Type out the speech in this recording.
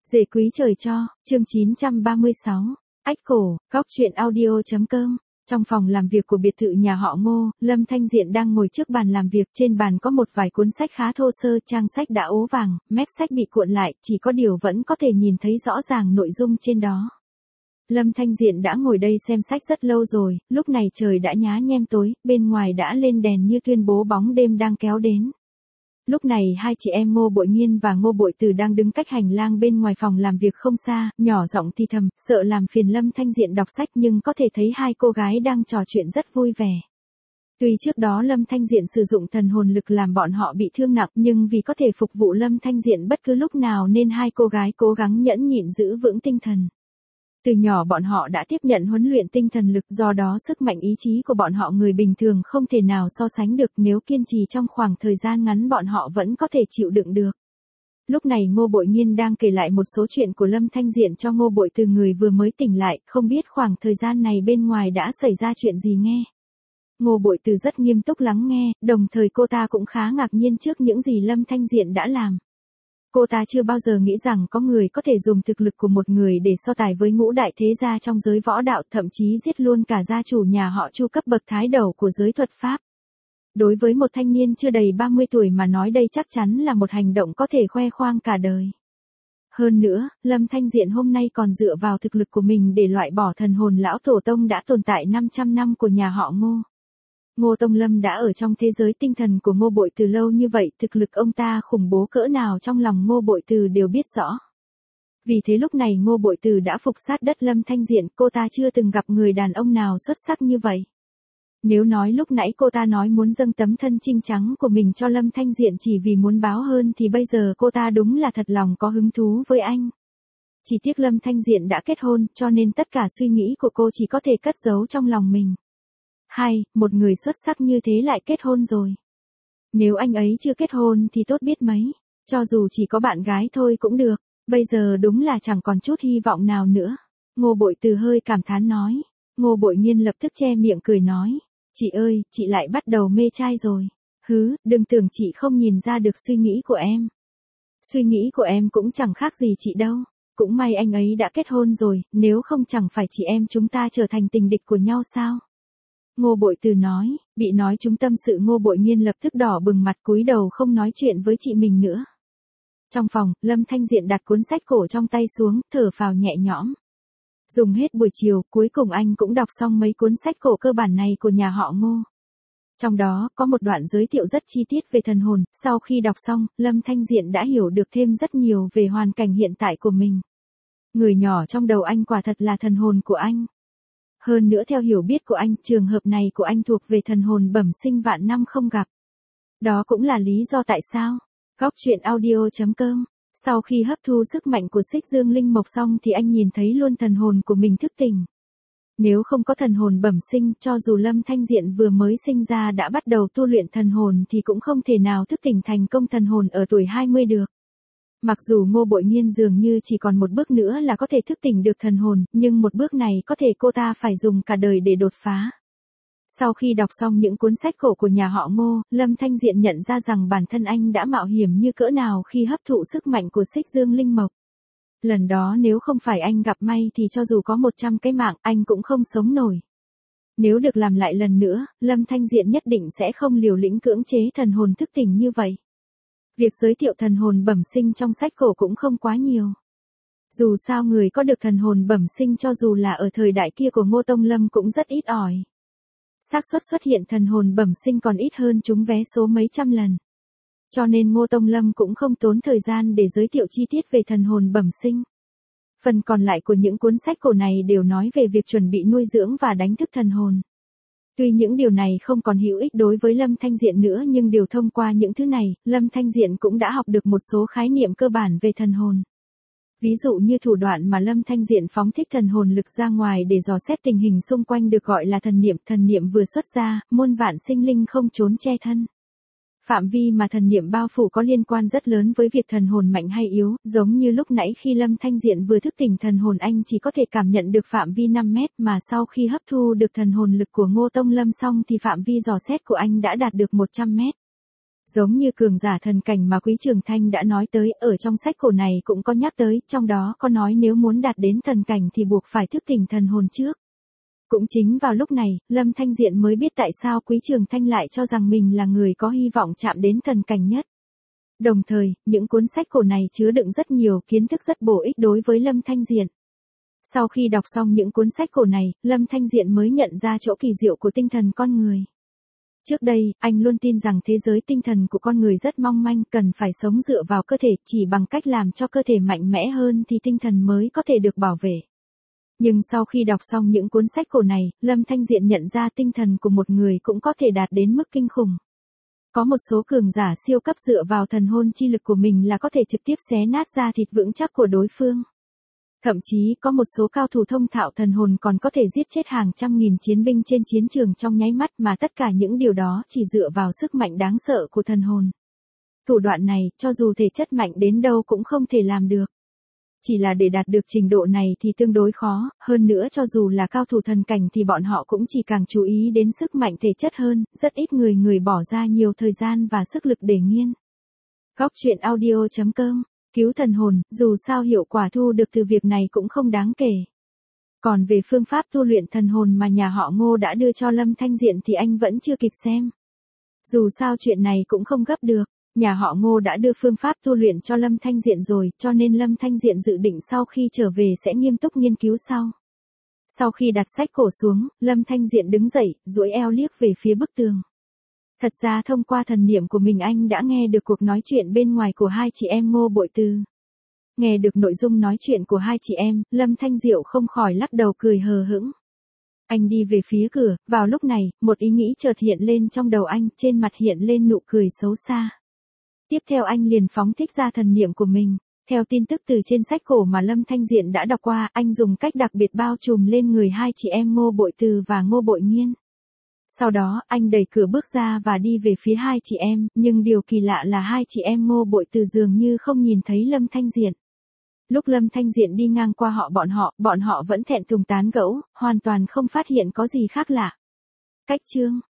Rể quý trời cho, chương 936, ách cổ, góc truyện audio.com. Trong phòng làm việc của biệt thự nhà họ Ngô, Lâm Thanh Diện đang ngồi trước bàn làm việc, trên bàn có một vài cuốn sách khá thô sơ, trang sách đã ố vàng, mép sách bị cuộn lại, chỉ có điều vẫn có thể nhìn thấy rõ ràng nội dung trên đó. Lâm Thanh Diện đã ngồi đây xem sách rất lâu rồi, lúc này trời đã nhá nhem tối, bên ngoài đã lên đèn như tuyên bố bóng đêm đang kéo đến. Lúc này hai chị em Ngô Bội Nghiên và Ngô Bội Từ đang đứng cách hành lang bên ngoài phòng làm việc không xa, nhỏ giọng thì thầm, sợ làm phiền Lâm Thanh Diện đọc sách nhưng có thể thấy hai cô gái đang trò chuyện rất vui vẻ. Tuy trước đó Lâm Thanh Diện sử dụng thần hồn lực làm bọn họ bị thương nặng nhưng vì có thể phục vụ Lâm Thanh Diện bất cứ lúc nào nên hai cô gái cố gắng nhẫn nhịn giữ vững tinh thần. Từ nhỏ bọn họ đã tiếp nhận huấn luyện tinh thần lực, do đó sức mạnh ý chí của bọn họ người bình thường không thể nào so sánh được, nếu kiên trì trong khoảng thời gian ngắn bọn họ vẫn có thể chịu đựng được. Lúc này Ngô Bội Nghiên đang kể lại một số chuyện của Lâm Thanh Diện cho Ngô Bội Từ, người vừa mới tỉnh lại, không biết khoảng thời gian này bên ngoài đã xảy ra chuyện gì nghe. Ngô Bội Từ rất nghiêm túc lắng nghe, đồng thời cô ta cũng khá ngạc nhiên trước những gì Lâm Thanh Diện đã làm. Cô ta chưa bao giờ nghĩ rằng có người có thể dùng thực lực của một người để so tài với ngũ đại thế gia trong giới võ đạo, thậm chí giết luôn cả gia chủ nhà họ Chu cấp bậc thái đầu của giới thuật pháp. Đối với một thanh niên chưa đầy 30 tuổi mà nói đây chắc chắn là một hành động có thể khoe khoang cả đời. Hơn nữa, Lâm Thanh Diện hôm nay còn dựa vào thực lực của mình để loại bỏ thần hồn lão tổ tông đã tồn tại 500 năm của nhà họ Ngô. Ngô Tông Lâm đã ở trong thế giới tinh thần của Ngô Bội Từ lâu như vậy, thực lực ông ta khủng bố cỡ nào trong lòng Ngô Bội Từ đều biết rõ. Vì thế lúc này Ngô Bội Từ đã phục sát đất Lâm Thanh Diện, cô ta chưa từng gặp người đàn ông nào xuất sắc như vậy. Nếu nói lúc nãy cô ta nói muốn dâng tấm thân trinh trắng của mình cho Lâm Thanh Diện chỉ vì muốn báo hơn thì bây giờ cô ta đúng là thật lòng có hứng thú với anh. Chỉ tiếc Lâm Thanh Diện đã kết hôn cho nên tất cả suy nghĩ của cô chỉ có thể cất giấu trong lòng mình. Một người xuất sắc như thế lại kết hôn rồi. Nếu anh ấy chưa kết hôn thì tốt biết mấy, cho dù chỉ có bạn gái thôi cũng được, bây giờ đúng là chẳng còn chút hy vọng nào nữa. Ngô Bội Từ hơi cảm thán nói. Ngô Bội Nghiên lập tức che miệng cười nói, chị ơi, chị lại bắt đầu mê trai rồi. Đừng tưởng chị không nhìn ra được suy nghĩ của em. Suy nghĩ của em cũng chẳng khác gì chị đâu. Cũng may anh ấy đã kết hôn rồi, nếu không chẳng phải chị em chúng ta trở thành tình địch của nhau sao? Ngô Bội Từ nói, bị nói trúng tâm sự Ngô Bội Nghiên lập tức đỏ bừng mặt cúi đầu không nói chuyện với chị mình nữa. Trong phòng, Lâm Thanh Diện đặt cuốn sách cổ trong tay xuống, thở phào nhẹ nhõm. Dùng hết buổi chiều, cuối cùng anh cũng đọc xong mấy cuốn sách cổ cơ bản này của nhà họ Ngô. Trong đó, có một đoạn giới thiệu rất chi tiết về thần hồn, sau khi đọc xong, Lâm Thanh Diện đã hiểu được thêm rất nhiều về hoàn cảnh hiện tại của mình. Người nhỏ trong đầu anh quả thật là thần hồn của anh. Hơn nữa theo hiểu biết của anh, trường hợp này của anh thuộc về thần hồn bẩm sinh vạn năm không gặp. Đó cũng là lý do tại sao. Góc truyện audio.com. Sau khi hấp thu sức mạnh của Xích Dương Linh Mộc xong thì anh nhìn thấy luôn thần hồn của mình thức tỉnh. Nếu không có thần hồn bẩm sinh, cho dù Lâm Thanh Diện vừa mới sinh ra đã bắt đầu tu luyện thần hồn thì cũng không thể nào thức tỉnh thành công thần hồn ở tuổi 20 được. Mặc dù Ngô Bội Nghiên dường như chỉ còn một bước nữa là có thể thức tỉnh được thần hồn, nhưng một bước này có thể cô ta phải dùng cả đời để đột phá. Sau khi đọc xong những cuốn sách cổ của nhà họ Ngô, Lâm Thanh Diện nhận ra rằng bản thân anh đã mạo hiểm như cỡ nào khi hấp thụ sức mạnh của Xích Dương Linh Mộc. Lần đó nếu không phải anh gặp may thì cho dù có 100 cái mạng, anh cũng không sống nổi. Nếu được làm lại lần nữa, Lâm Thanh Diện nhất định sẽ không liều lĩnh cưỡng chế thần hồn thức tỉnh như vậy. Việc giới thiệu thần hồn bẩm sinh trong sách cổ cũng không quá nhiều. Dù sao người có được thần hồn bẩm sinh cho dù là ở thời đại kia của Ngô Tông Lâm cũng rất ít ỏi. Xác suất xuất hiện thần hồn bẩm sinh còn ít hơn trúng vé số mấy trăm lần. Cho nên Ngô Tông Lâm cũng không tốn thời gian để giới thiệu chi tiết về thần hồn bẩm sinh. Phần còn lại của những cuốn sách cổ này đều nói về việc chuẩn bị nuôi dưỡng và đánh thức thần hồn. Tuy những điều này không còn hữu ích đối với Lâm Thanh Diện nữa nhưng điều thông qua những thứ này, Lâm Thanh Diện cũng đã học được một số khái niệm cơ bản về thần hồn. Ví dụ như thủ đoạn mà Lâm Thanh Diện phóng thích thần hồn lực ra ngoài để dò xét tình hình xung quanh được gọi là thần niệm vừa xuất ra, muôn vạn sinh linh không trốn che thân. Phạm vi mà thần niệm bao phủ có liên quan rất lớn với việc thần hồn mạnh hay yếu, giống như lúc nãy khi Lâm Thanh Diện vừa thức tỉnh thần hồn anh chỉ có thể cảm nhận được phạm vi 5 mét mà sau khi hấp thu được thần hồn lực của Ngô Tông Lâm xong thì phạm vi dò xét của anh đã đạt được 100 mét. Giống như cường giả thần cảnh mà Quý Trường Thanh đã nói tới, ở trong sách cổ này cũng có nhắc tới, trong đó có nói nếu muốn đạt đến thần cảnh thì buộc phải thức tỉnh thần hồn trước. Cũng chính vào lúc này, Lâm Thanh Diện mới biết tại sao Quý Trường Thanh lại cho rằng mình là người có hy vọng chạm đến thần cảnh nhất. Đồng thời, những cuốn sách cổ này chứa đựng rất nhiều kiến thức rất bổ ích đối với Lâm Thanh Diện. Sau khi đọc xong những cuốn sách cổ này, Lâm Thanh Diện mới nhận ra chỗ kỳ diệu của tinh thần con người. Trước đây, anh luôn tin rằng thế giới tinh thần của con người rất mong manh, cần phải sống dựa vào cơ thể, chỉ bằng cách làm cho cơ thể mạnh mẽ hơn thì tinh thần mới có thể được bảo vệ. Nhưng sau khi đọc xong những cuốn sách cổ này, Lâm Thanh Diện nhận ra tinh thần của một người cũng có thể đạt đến mức kinh khủng. Có một số cường giả siêu cấp dựa vào thần hồn chi lực của mình là có thể trực tiếp xé nát da thịt vững chắc của đối phương. Thậm chí có một số cao thủ thông thạo thần hồn còn có thể giết chết hàng trăm nghìn chiến binh trên chiến trường trong nháy mắt, mà tất cả những điều đó chỉ dựa vào sức mạnh đáng sợ của thần hồn. Thủ đoạn này, cho dù thể chất mạnh đến đâu cũng không thể làm được. Chỉ là để đạt được trình độ này thì tương đối khó, hơn nữa cho dù là cao thủ thần cảnh thì bọn họ cũng chỉ càng chú ý đến sức mạnh thể chất hơn, rất ít người bỏ ra nhiều thời gian và sức lực để nghiên. Góc truyện audio.com. Cứu thần hồn, dù sao hiệu quả thu được từ việc này cũng không đáng kể. Còn về phương pháp tu luyện thần hồn mà nhà họ Ngô đã đưa cho Lâm Thanh Diện thì anh vẫn chưa kịp xem. Dù sao chuyện này cũng không gấp được, nhà họ Ngô đã đưa phương pháp tu luyện cho Lâm Thanh Diện rồi, cho nên Lâm Thanh Diện dự định sau khi trở về sẽ nghiêm túc nghiên cứu sau. Sau khi đặt sách cổ xuống, Lâm Thanh Diện đứng dậy, duỗi eo liếc về phía bức tường. Thật ra thông qua thần niệm của mình anh đã nghe được cuộc nói chuyện bên ngoài của hai chị em Ngô Bội Từ. Nghe được nội dung nói chuyện của hai chị em, Lâm Thanh Diệu không khỏi lắc đầu cười hờ hững. Anh đi về phía cửa, vào lúc này, một ý nghĩ chợt hiện lên trong đầu anh, trên mặt hiện lên nụ cười xấu xa. Tiếp theo anh liền phóng thích ra thần niệm của mình. Theo tin tức từ trên sách cổ mà Lâm Thanh Diện đã đọc qua, anh dùng cách đặc biệt bao trùm lên người hai chị em Ngô Bội Từ và Ngô Bội Nhiên. Sau đó, anh đẩy cửa bước ra và đi về phía hai chị em, nhưng điều kỳ lạ là hai chị em Ngô Bội Từ dường như không nhìn thấy Lâm Thanh Diện. Lúc Lâm Thanh Diện đi ngang qua bọn họ vẫn thẹn thùng tán gẫu, hoàn toàn không phát hiện có gì khác lạ. Cách chương